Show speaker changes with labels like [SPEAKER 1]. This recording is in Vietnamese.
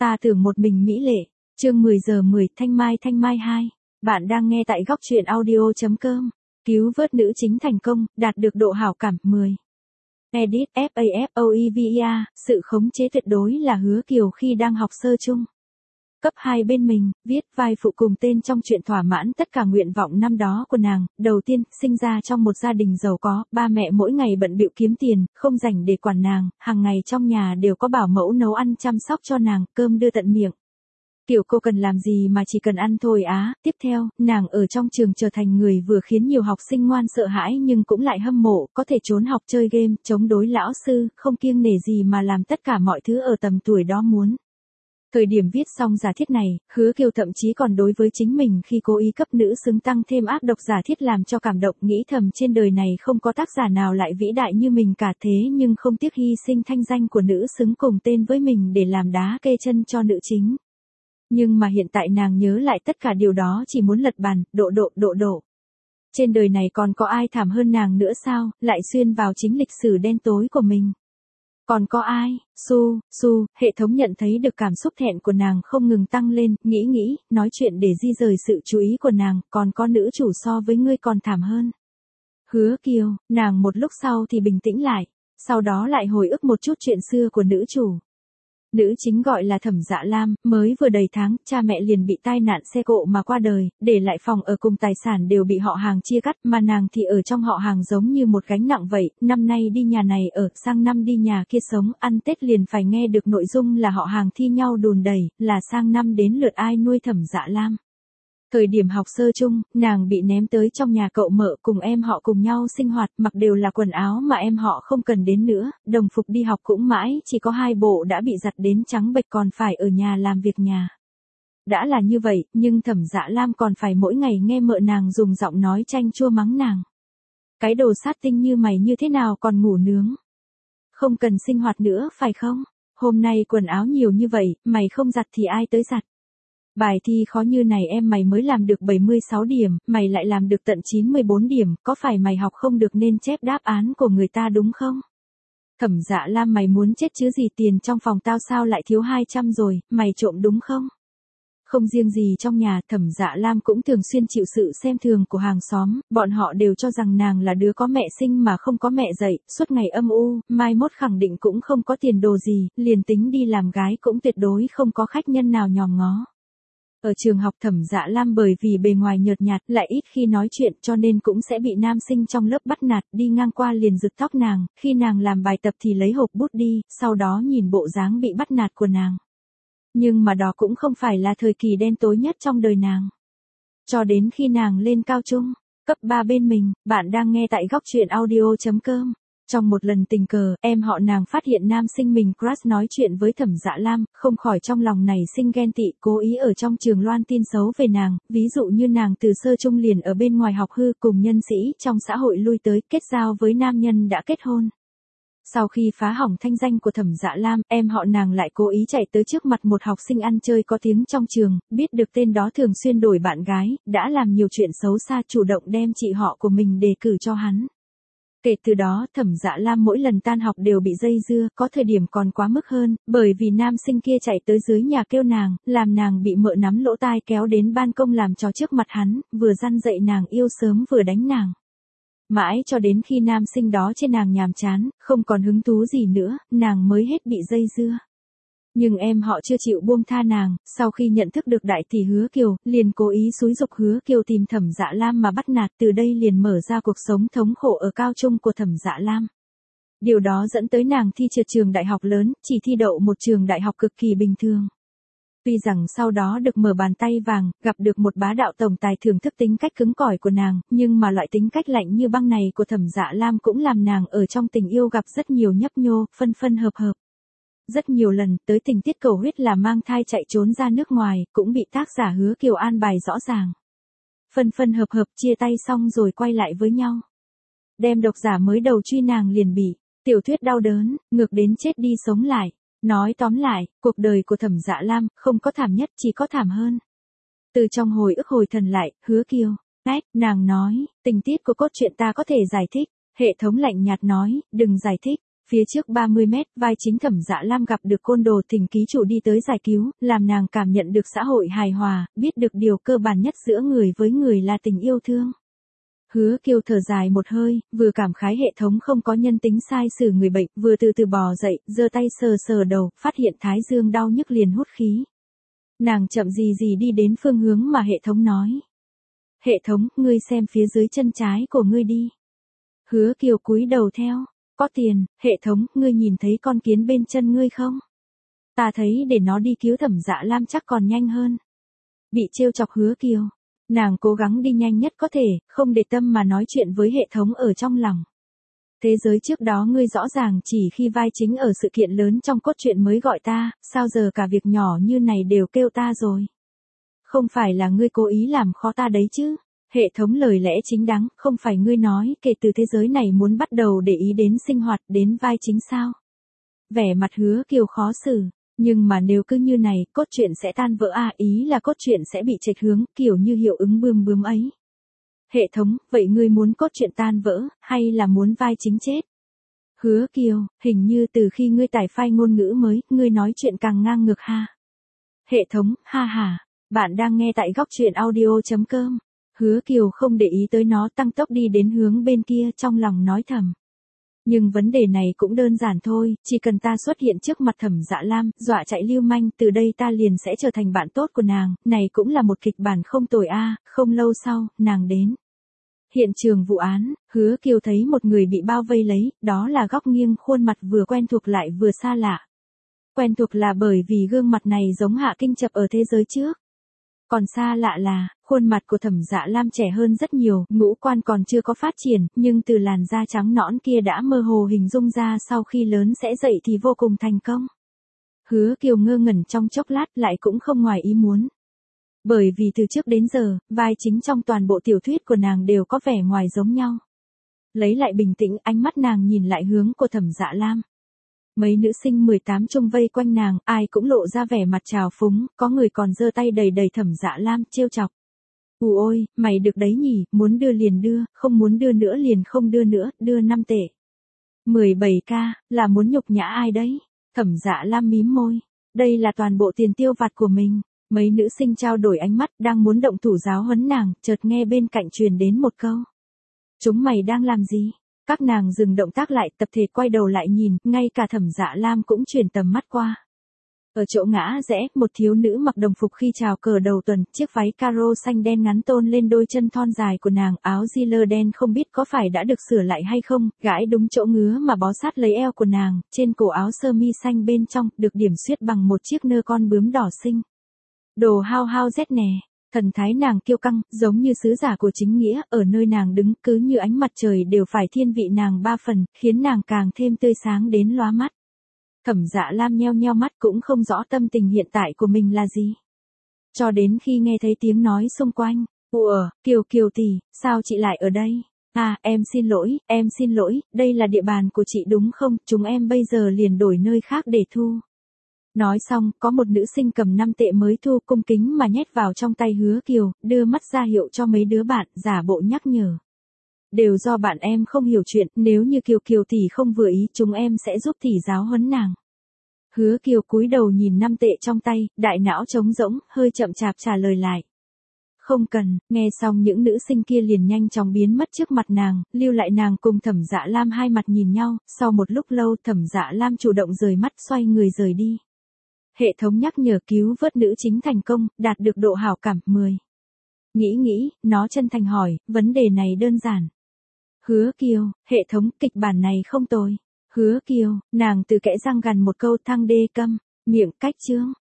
[SPEAKER 1] Ta tưởng một mình mỹ lệ. Chương 10 giờ 10 Thanh Mai 2. Bạn đang nghe tại góc truyện audio.com. Cứu vớt nữ chính thành công, đạt được độ hảo cảm 10. Edit FAFOEVEA, sự khống chế tuyệt đối là Hứa Kiều khi đang học sơ chung. Cấp 2 bên mình, viết vai phụ cùng tên trong chuyện thỏa mãn tất cả nguyện vọng năm đó của nàng. Đầu tiên, sinh ra trong một gia đình giàu có, ba mẹ mỗi ngày bận bịu kiếm tiền, không rảnh để quản nàng, hàng ngày trong nhà đều có bảo mẫu nấu ăn chăm sóc cho nàng, cơm đưa tận miệng. Kiểu cô cần làm gì mà chỉ cần ăn thôi á. Tiếp theo, nàng ở trong trường trở thành người vừa khiến nhiều học sinh ngoan sợ hãi nhưng cũng lại hâm mộ, có thể trốn học chơi game, chống đối lão sư, không kiêng nể gì mà làm tất cả mọi thứ ở tầm tuổi đó muốn. Thời điểm viết xong giả thiết này, Hứa Kiều thậm chí còn đối với chính mình khi cố ý cấp nữ xứng tăng thêm ác độc giả thiết làm cho cảm động, nghĩ thầm trên đời này không có tác giả nào lại vĩ đại như mình cả, thế nhưng không tiếc hy sinh thanh danh của nữ xứng cùng tên với mình để làm đá kê chân cho nữ chính. Nhưng mà hiện tại nàng nhớ lại tất cả điều đó chỉ muốn lật bàn, độ. Trên đời này còn có ai thảm hơn nàng nữa sao, lại xuyên vào chính lịch sử đen tối của mình. Còn có ai? Su, hệ thống nhận thấy được cảm xúc thẹn của nàng không ngừng tăng lên, nghĩ, nói chuyện để di rời sự chú ý của nàng, còn có nữ chủ so với ngươi còn thảm hơn. Hứa Kiều, nàng một lúc sau thì bình tĩnh lại, sau đó lại hồi ức một chút chuyện xưa của nữ chủ. Nữ chính gọi là Thẩm Dạ Lam, mới vừa đầy tháng, cha mẹ liền bị tai nạn xe cộ mà qua đời, để lại phòng ở cùng tài sản đều bị họ hàng chia cắt, mà nàng thì ở trong họ hàng giống như một gánh nặng vậy, năm nay đi nhà này ở, sang năm đi nhà kia sống, ăn Tết liền phải nghe được nội dung là họ hàng thi nhau đùn đẩy, là sang năm đến lượt ai nuôi Thẩm Dạ Lam. Thời điểm học sơ chung, nàng bị ném tới trong nhà cậu mợ cùng em họ cùng nhau sinh hoạt, mặc đều là quần áo mà em họ không cần đến nữa, đồng phục đi học cũng mãi, chỉ có 2 bộ đã bị giặt đến trắng bệch còn phải ở nhà làm việc nhà. Đã là như vậy, nhưng Thẩm Dạ Lam còn phải mỗi ngày nghe mợ nàng dùng giọng nói chanh chua mắng nàng. Cái đồ sát tinh như mày như thế nào còn ngủ nướng? Không cần sinh hoạt nữa phải không? Hôm nay quần áo nhiều như vậy, mày không giặt thì ai tới giặt? Bài thi khó như này mày mới làm được 76 điểm, mày lại làm được tận 94 điểm, có phải mày học không được nên chép đáp án của người ta đúng không? Thẩm Dạ Lam, mày muốn chết chứ gì, tiền trong phòng tao sao lại thiếu 200 rồi, mày trộm đúng không? Không riêng gì trong nhà, Thẩm Dạ Lam cũng thường xuyên chịu sự xem thường của hàng xóm, bọn họ đều cho rằng nàng là đứa có mẹ sinh mà không có mẹ dạy, suốt ngày âm u, mai mốt khẳng định cũng không có tiền đồ gì, liền tính đi làm gái cũng tuyệt đối không có khách nhân nào nhòm ngó. Ở trường học Thẩm Dạ Lam bởi vì bề ngoài nhợt nhạt lại ít khi nói chuyện cho nên cũng sẽ bị nam sinh trong lớp bắt nạt, đi ngang qua liền giật tóc nàng, khi nàng làm bài tập thì lấy hộp bút đi, sau đó nhìn bộ dáng bị bắt nạt của nàng. Nhưng mà đó cũng không phải là thời kỳ đen tối nhất trong đời nàng. Cho đến khi nàng lên cao trung, cấp 3 bên mình, bạn đang nghe tại góc truyện audio.com. Trong một lần tình cờ, em họ nàng phát hiện nam sinh mình crush nói chuyện với Thẩm Dạ Lam, không khỏi trong lòng nảy sinh ghen tị, cố ý ở trong trường loan tin xấu về nàng, ví dụ như nàng từ sơ trung liền ở bên ngoài học hư cùng nhân sĩ trong xã hội lui tới, kết giao với nam nhân đã kết hôn. Sau khi phá hỏng thanh danh của Thẩm Dạ Lam, em họ nàng lại cố ý chạy tới trước mặt một học sinh ăn chơi có tiếng trong trường, biết được tên đó thường xuyên đổi bạn gái, đã làm nhiều chuyện xấu xa, chủ động đem chị họ của mình đề cử cho hắn. Kể từ đó, Thẩm Dạ Lam mỗi lần tan học đều bị dây dưa, có thời điểm còn quá mức hơn, bởi vì nam sinh kia chạy tới dưới nhà kêu nàng, làm nàng bị mợ nắm lỗ tai kéo đến ban công làm trò trước mặt hắn, vừa răn dạy nàng yêu sớm vừa đánh nàng. Mãi cho đến khi nam sinh đó trên nàng nhàm chán, không còn hứng thú gì nữa, nàng mới hết bị dây dưa. Nhưng em họ chưa chịu buông tha nàng, sau khi nhận thức được đại tỷ Hứa Kiều, liền cố ý xúi giục Hứa Kiều tìm Thẩm Dạ Lam mà bắt nạt, từ đây liền mở ra cuộc sống thống khổ ở cao trung của Thẩm Dạ Lam. Điều đó dẫn tới nàng thi trượt trường đại học lớn, chỉ thi đậu một trường đại học cực kỳ bình thường. Tuy rằng sau đó được mở bàn tay vàng, gặp được một bá đạo tổng tài thưởng thức tính cách cứng cỏi của nàng, nhưng mà loại tính cách lạnh như băng này của Thẩm Dạ Lam cũng làm nàng ở trong tình yêu gặp rất nhiều nhấp nhô, phân hợp. Rất nhiều lần, tới tình tiết cầu huyết là mang thai chạy trốn ra nước ngoài, cũng bị tác giả Hứa Kiều an bài rõ ràng. Phân hợp chia tay xong rồi quay lại với nhau. Đem độc giả mới đầu truy nàng liền bị tiểu thuyết đau đớn, ngược đến chết đi sống lại. Nói tóm lại, cuộc đời của Thẩm Dạ Lam không có thảm nhất, chỉ có thảm hơn. Từ trong hồi ức hồi thần lại, Hứa Kiều, nàng nói, tình tiết của cốt truyện ta có thể giải thích. Hệ thống lạnh nhạt nói, đừng giải thích. Phía trước 30 mét, vai chính Thẩm Dạ Lam gặp được côn đồ Thỉnh ký chủ đi tới giải cứu, làm nàng cảm nhận được xã hội hài hòa, biết được điều cơ bản nhất giữa người với người là tình yêu thương. Hứa Kiều thở dài một hơi, vừa cảm khái hệ thống không có nhân tính sai xử người bệnh, vừa từ từ bò dậy, giơ tay sờ sờ đầu, phát hiện thái dương đau nhức liền hút khí. Nàng chậm gì gì đi đến phương hướng mà hệ thống nói. Hệ thống, ngươi xem phía dưới chân trái của ngươi đi. Hứa Kiều cúi đầu theo. Có tiền, hệ thống, ngươi nhìn thấy con kiến bên chân ngươi không? Ta thấy để nó đi cứu Thẩm Dạ Lam chắc còn nhanh hơn. Bị trêu chọc Hứa Kiều. Nàng cố gắng đi nhanh nhất có thể, không để tâm mà nói chuyện với hệ thống ở trong lòng. Thế giới trước đó ngươi rõ ràng chỉ khi vai chính ở sự kiện lớn trong cốt truyện mới gọi ta, sao giờ cả việc nhỏ như này đều kêu ta rồi. Không phải là ngươi cố ý làm khó ta đấy chứ. Hệ thống lời lẽ chính đáng, không phải ngươi nói kể từ thế giới này muốn bắt đầu để ý đến sinh hoạt đến vai chính sao. Vẻ mặt Hứa Kiều khó xử, nhưng mà nếu cứ như này, cốt truyện sẽ tan vỡ ý là cốt truyện sẽ bị chệch hướng, kiểu như hiệu ứng bươm bướm ấy. Hệ thống, vậy ngươi muốn cốt truyện tan vỡ, hay là muốn vai chính chết? Hứa Kiều, hình như từ khi ngươi tải file ngôn ngữ mới, ngươi nói chuyện càng ngang ngược ha. Hệ thống, ha ha, bạn đang nghe tại góc truyện audio.com. Hứa Kiều không để ý tới nó tăng tốc đi đến hướng bên kia trong lòng nói thầm. Nhưng vấn đề này cũng đơn giản thôi, chỉ cần ta xuất hiện trước mặt Thẩm Dạ Lam, dọa chạy lưu manh, từ đây ta liền sẽ trở thành bạn tốt của nàng, này cũng là một kịch bản không tồi không lâu sau, nàng đến. Hiện trường vụ án, Hứa Kiều thấy một người bị bao vây lấy, đó là góc nghiêng khuôn mặt vừa quen thuộc lại vừa xa lạ. Quen thuộc là bởi vì gương mặt này giống Hạ Kinh Chập ở thế giới trước. Còn xa lạ là, khuôn mặt của Thẩm Dạ Lam trẻ hơn rất nhiều, ngũ quan còn chưa có phát triển, nhưng từ làn da trắng nõn kia đã mơ hồ hình dung ra sau khi lớn sẽ dậy thì vô cùng thành công. Hứa Kiều ngơ ngẩn trong chốc lát lại cũng không ngoài ý muốn. Bởi vì từ trước đến giờ, vai chính trong toàn bộ tiểu thuyết của nàng đều có vẻ ngoài giống nhau. Lấy lại bình tĩnh, ánh mắt nàng nhìn lại hướng của Thẩm Dạ Lam. Mấy nữ sinh 18 chung vây quanh nàng, ai cũng lộ ra vẻ mặt trào phúng, có người còn giơ tay đầy đầy Thẩm Dạ Lam, trêu chọc. Ôi, mày được đấy nhỉ, muốn đưa liền đưa, không muốn đưa nữa liền không đưa nữa, đưa 5 tệ. 17k, là muốn nhục nhã ai đấy? Thẩm Dạ Lam mím môi. Đây là toàn bộ tiền tiêu vặt của mình. Mấy nữ sinh trao đổi ánh mắt, đang muốn động thủ giáo huấn nàng, chợt nghe bên cạnh truyền đến một câu. Chúng mày đang làm gì? Các nàng dừng động tác lại, tập thể quay đầu lại nhìn, ngay cả Thẩm Dạ Lam cũng chuyển tầm mắt qua. Ở chỗ ngã rẽ, một thiếu nữ mặc đồng phục khi chào cờ đầu tuần, chiếc váy caro xanh đen ngắn tôn lên đôi chân thon dài của nàng, áo jean đen không biết có phải đã được sửa lại hay không, gãi đúng chỗ ngứa mà bó sát lấy eo của nàng, trên cổ áo sơ mi xanh bên trong, được điểm xuyết bằng một chiếc nơ con bướm đỏ xinh. Đồ hao hao rét nè. Thần thái nàng kiêu căng, giống như sứ giả của chính nghĩa, ở nơi nàng đứng cứ như ánh mặt trời đều phải thiên vị nàng 3 phần, khiến nàng càng thêm tươi sáng đến lóa mắt. Thẩm Dạ Lam nheo nheo mắt cũng không rõ tâm tình hiện tại của mình là gì. Cho đến khi nghe thấy tiếng nói xung quanh, ủa, Kiều Kiều tỷ, sao chị lại ở đây? Em xin lỗi, đây là địa bàn của chị đúng không, chúng em bây giờ liền đổi nơi khác để thu. Nói xong, có một nữ sinh cầm 5 tệ mới thu cung kính mà nhét vào trong tay Hứa Kiều, đưa mắt ra hiệu cho mấy đứa bạn, giả bộ nhắc nhở. Đều do bạn em không hiểu chuyện, nếu như Kiều Kiều tỷ không vừa ý, chúng em sẽ giúp tỷ giáo huấn nàng. Hứa Kiều cúi đầu nhìn 5 tệ trong tay, đại não trống rỗng, hơi chậm chạp trả lời lại. Không cần, nghe xong những nữ sinh kia liền nhanh chóng biến mất trước mặt nàng, lưu lại nàng cùng Thẩm Dạ Lam hai mặt nhìn nhau, sau một lúc lâu Thẩm Dạ Lam chủ động rời mắt xoay người rời đi. Hệ thống nhắc nhở cứu vớt nữ chính thành công, đạt được độ hảo cảm 10. Nghĩ, nó chân thành hỏi, vấn đề này đơn giản. Hứa Kiều, hệ thống, kịch bản này không tồi. Hứa Kiều, nàng từ kẽ răng gằn một câu thăng đê câm, miệng cách chương.